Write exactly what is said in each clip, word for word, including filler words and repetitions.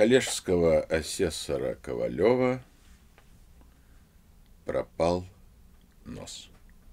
коллежского асессора Ковалева пропал нос.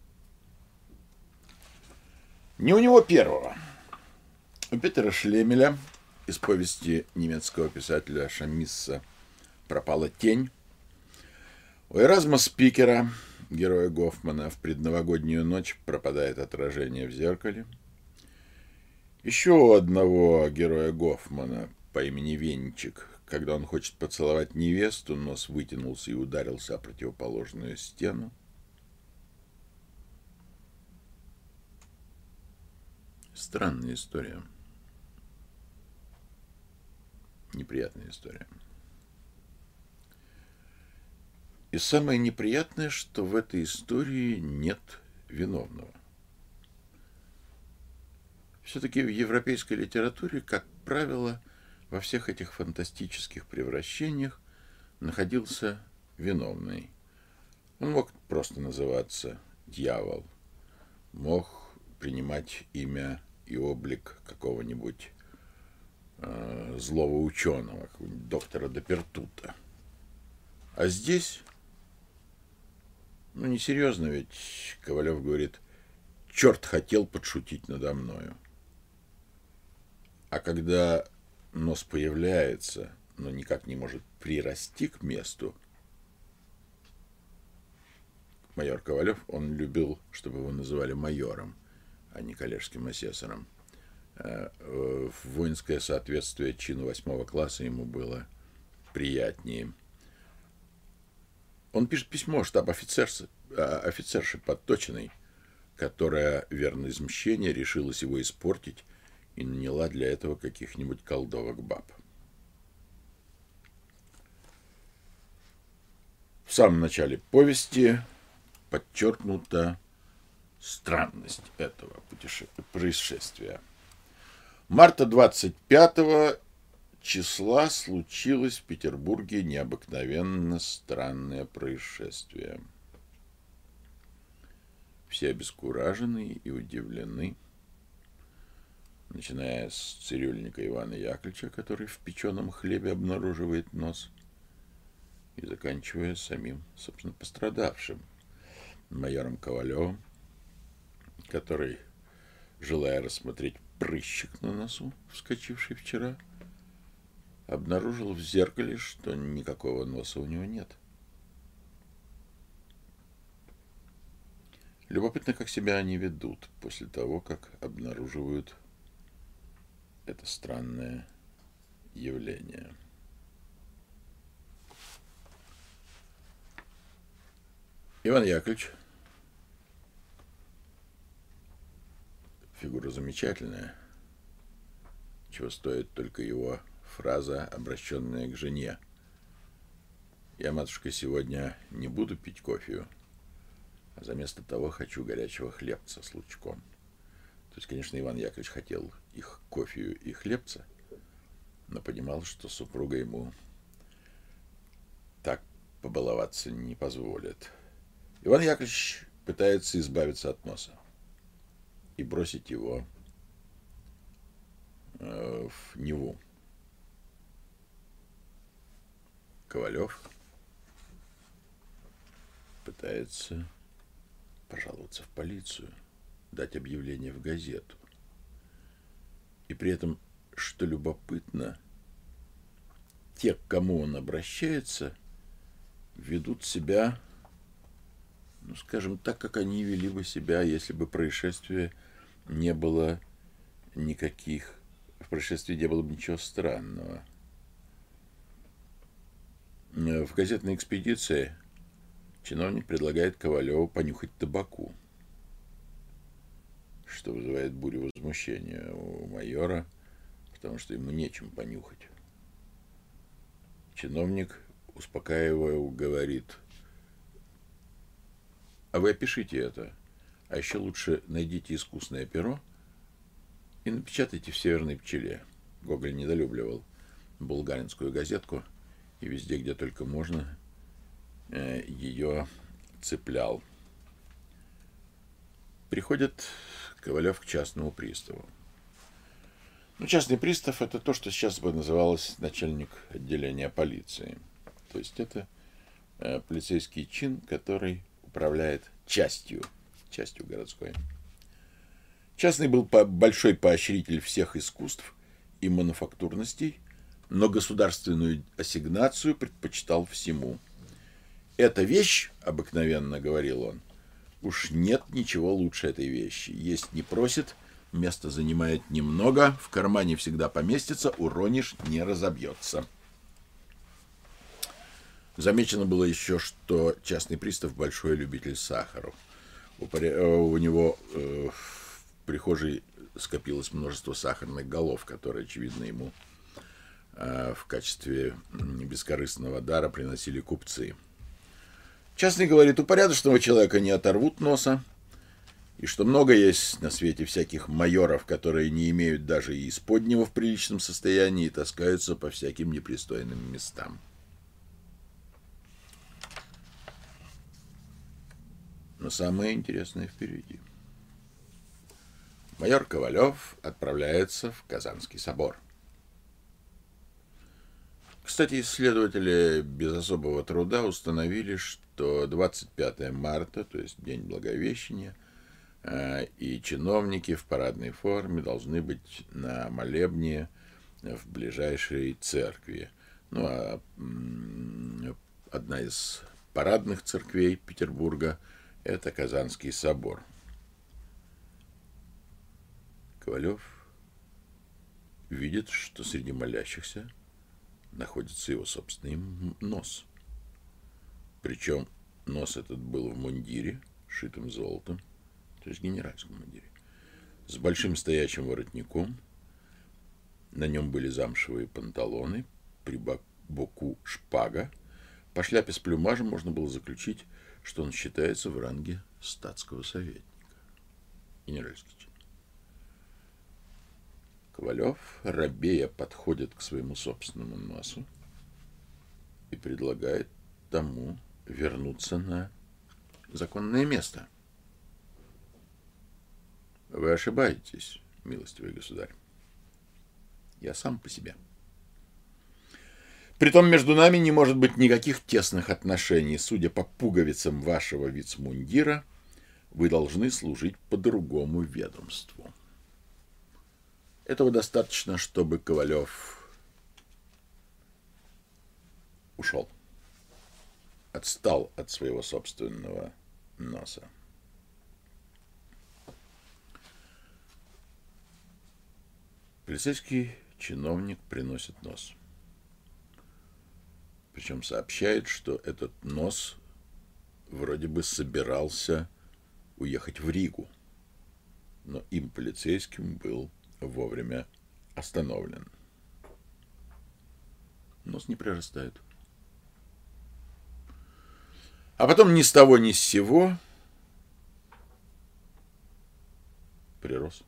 Не у него первого. У Петера Шлемеля из повести немецкого писателя Шамисса «Пропала тень». У Эразма Спикера, героя Гофмана, в предновогоднюю ночь пропадает отражение в зеркале. Еще у одного героя Гофмана по имени Венчик, когда он хочет поцеловать невесту, нос вытянулся и ударился о противоположную стену. Странная история. Неприятная история. И самое неприятное, что в этой истории нет виновного. Все-таки в европейской литературе, как правило, во всех этих фантастических превращениях находился виновный. Он мог просто называться дьявол, мог принимать имя и облик какого-нибудь э, злого ученого, какого-нибудь доктора Депертута. А здесь, ну, несерьезно, ведь Ковалев говорит: черт хотел подшутить надо мною. А когда нос появляется, но никак не может прирасти к месту, майор Ковалев, он любил, чтобы его называли майором, а не коллежским асессором. Воинское соответствие чину восьмого класса ему было приятнее. Он пишет письмо штаб-офицерше офицерше Подточиной, которая, верно из мщения, решилась его испортить и наняла для этого каких-нибудь колдовок-баб. В самом начале повести подчеркнута странность этого происшествия. Марта двадцать пятого числа случилось в Петербурге необыкновенно странное происшествие. Все обескуражены и удивлены, начиная с цирюльника Ивана Яковлевича, который в печеном хлебе обнаруживает нос, и заканчивая самим, собственно, пострадавшим, майором Ковалевым, который, желая рассмотреть прыщик на носу, вскочивший вчера, обнаружил в зеркале, что никакого носа у него нет. Любопытно, как себя они ведут после того, как обнаруживают это странное явление. Иван Яковлевич, фигура замечательная, чего стоит только его фраза, обращенная к жене: «Я, матушка, сегодня не буду пить кофе, а заместо того хочу горячего хлебца с лучком». То есть, конечно, Иван Яковлевич хотел их кофею и хлебца, но понимал, что супруга ему так побаловаться не позволит. Иван Яковлевич пытается избавиться от носа и бросить его э, в Неву. Ковалев пытается пожаловаться в полицию, дать объявление в газету. И при этом, что любопытно, те, к кому он обращается, ведут себя, ну, скажем, так, как они вели бы себя, если бы происшествия не было никаких, в происшествии не было бы ничего странного. В газетной экспедиции чиновник предлагает Ковалеву понюхать табаку, что вызывает бурю возмущения у майора, потому что ему нечем понюхать. Чиновник, успокаивая его, говорит: а вы опишите это, а еще лучше найдите искусное перо и напечатайте в «Северной пчеле». Гоголь недолюбливал булгаринскую газетку и везде, где только можно, ее цеплял. Приходит Ковалев к частному приставу. Ну, частный пристав — это то, что сейчас бы называлось начальник отделения полиции. То есть это э, полицейский чин, который управляет частью, частью городской. Частный был по большой поощритель всех искусств и мануфактурностей, но государственную ассигнацию предпочитал всему. «Эта вещь, — обыкновенно говорил он, — уж нет ничего лучше этой вещи. Есть не просит, место занимает немного, в кармане всегда поместится, уронишь — не разобьется». Замечено было еще, что частный пристав — большой любитель сахара. У, у него э, в прихожей скопилось множество сахарных голов, которые, очевидно, ему э, в качестве бескорыстного дара приносили купцы. Частный говорит, у порядочного человека не оторвут носа, и что много есть на свете всяких майоров, которые не имеют даже и исподнего в приличном состоянии и таскаются по всяким непристойным местам. Но самое интересное впереди. Майор Ковалев отправляется в Казанский собор. Кстати, исследователи без особого труда установили, что двадцать пятое марта, то есть День Благовещения, и чиновники в парадной форме должны быть на молебне в ближайшей церкви. Ну, а одна из парадных церквей Петербурга — это Казанский собор. Ковалев видит, что среди молящихся находится его собственный нос. Причем нос этот был в мундире, шитым золотом, то есть генеральском мундире, с большим стоячим воротником. На нем были замшевые панталоны, при боку шпага. По шляпе с плюмажем можно было заключить, что он считается в ранге статского советника. Генеральский чин. Ковалев, робея, подходит к своему собственному носу и предлагает тому вернуться на законное место. Вы ошибаетесь, милостивый государь. Я сам по себе. Притом между нами не может быть никаких тесных отношений. Судя по пуговицам вашего вицмундира, вы должны служить по другому ведомству. Этого достаточно, чтобы Ковалев ушел. Отстал от своего собственного носа. Полицейский чиновник приносит нос. Причем сообщает, что этот нос вроде бы собирался уехать в Ригу, но им, полицейским, был вовремя остановлен. Нос не прирастает. А потом ни с того ни с сего прирос.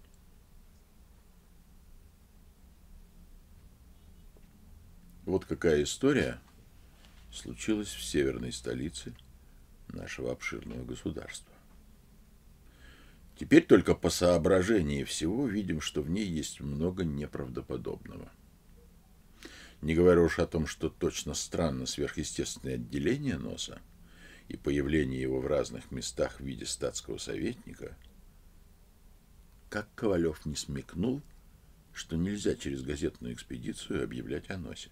Вот какая история случилась в северной столице нашего обширного государства. Теперь только по соображении всего видим, что в ней есть много неправдоподобного. Не говоря уж о том, что точно странно сверхъестественное отделение носа и появление его в разных местах в виде статского советника, как Ковалев не смекнул, что нельзя через газетную экспедицию объявлять о носе.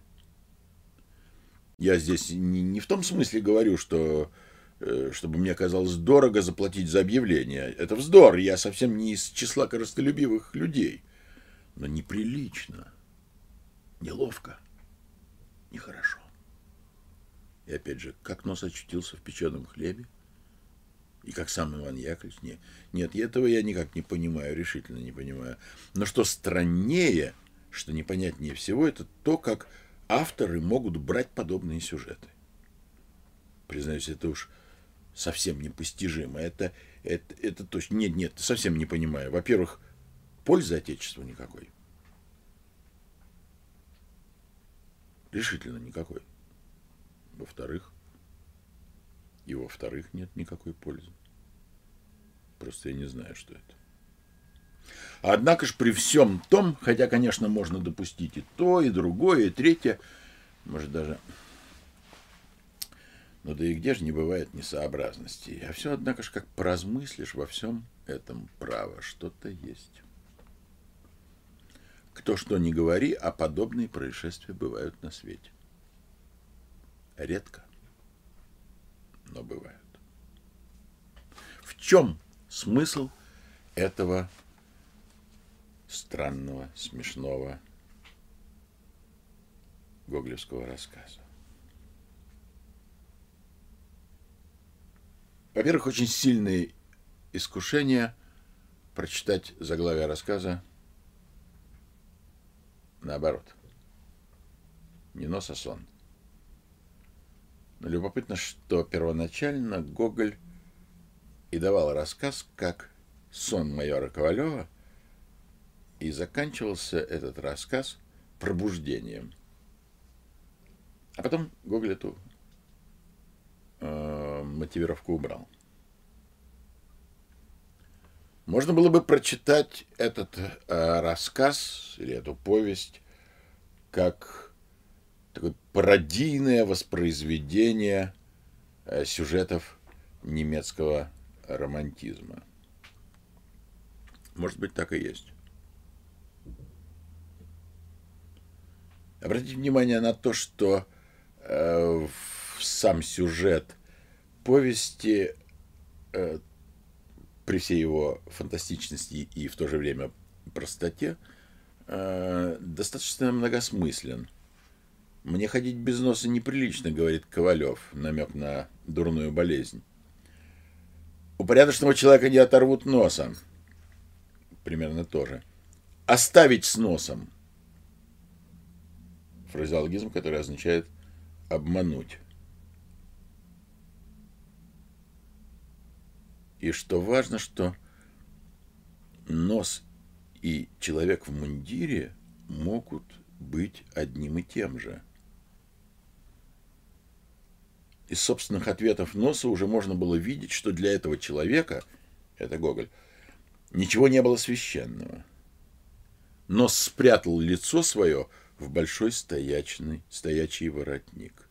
Я здесь не, не в том смысле говорю, что э, чтобы мне казалось дорого заплатить за объявление. Это вздор, я совсем не из числа корыстолюбивых людей. Но неприлично, неловко, нехорошо. И опять же, как нос очутился в печеном хлебе? И как сам Иван Яковлевич? Нет, нет, этого я никак не понимаю, решительно не понимаю. Но что страннее, что непонятнее всего, это то, как авторы могут брать подобные сюжеты. Признаюсь, это уж совсем непостижимо. Это, это, это точно... Нет, нет, совсем не понимаю. Во-первых, пользы Отечеству никакой. Решительно никакой. Во-вторых, и во-вторых, нет никакой пользы. Просто я не знаю, что это. Однако ж при всем том, хотя, конечно, можно допустить и то, и другое, и третье, может даже... Ну да и где же не бывает несообразностей? А все, однако ж, как поразмыслишь, во всем этом право что-то есть. Кто что ни говори, а подобные происшествия бывают на свете. Редко, но бывают. В чем смысл этого странного, смешного гоголевского рассказа? Во-первых, очень сильное искушение прочитать заглавие рассказа наоборот. Не нос, а сон. Но любопытно, что первоначально Гоголь и давал рассказ как сон майора Ковалева, и заканчивался этот рассказ пробуждением. А потом Гоголь эту э, мотивировку убрал. Можно было бы прочитать этот э, рассказ или эту повесть как такое пародийное воспроизведение э, сюжетов немецкого романтизма. Может быть, так и есть. Обратите внимание на то, что э, сам сюжет повести, э, при всей его фантастичности и в то же время простоте, э, достаточно многосмыслен. «Мне ходить без носа неприлично», — говорит Ковалев, намек на дурную болезнь. «У порядочного человека не оторвут носа». Примерно то же. «Оставить с носом». Фразеологизм, который означает «обмануть». И что важно, что нос и человек в мундире могут быть одним и тем же. Из собственных ответов носа уже можно было видеть, что для этого человека, это Гоголь, ничего не было священного. Нос спрятал лицо свое в большой стоячный, стоячий воротник.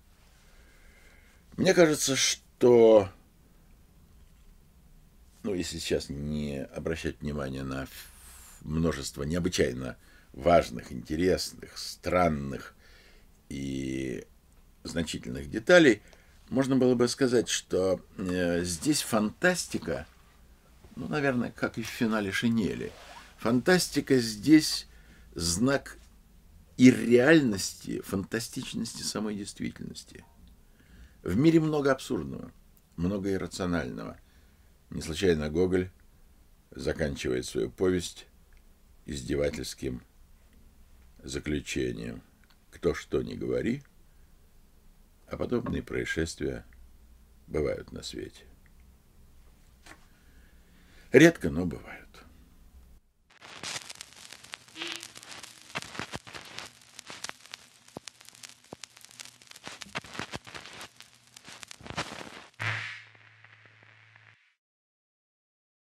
Мне кажется, что, ну, если сейчас не обращать внимания на множество необычайно важных, интересных, странных и значительных деталей, можно было бы сказать, что э, здесь фантастика, ну, наверное, как и в финале «Шинели», фантастика здесь знак ирреальности, фантастичности самой действительности. В мире много абсурдного, много иррационального. Не случайно Гоголь заканчивает свою повесть издевательским заключением: «Кто что ни говори, а подобные происшествия бывают на свете». Редко, но бывают.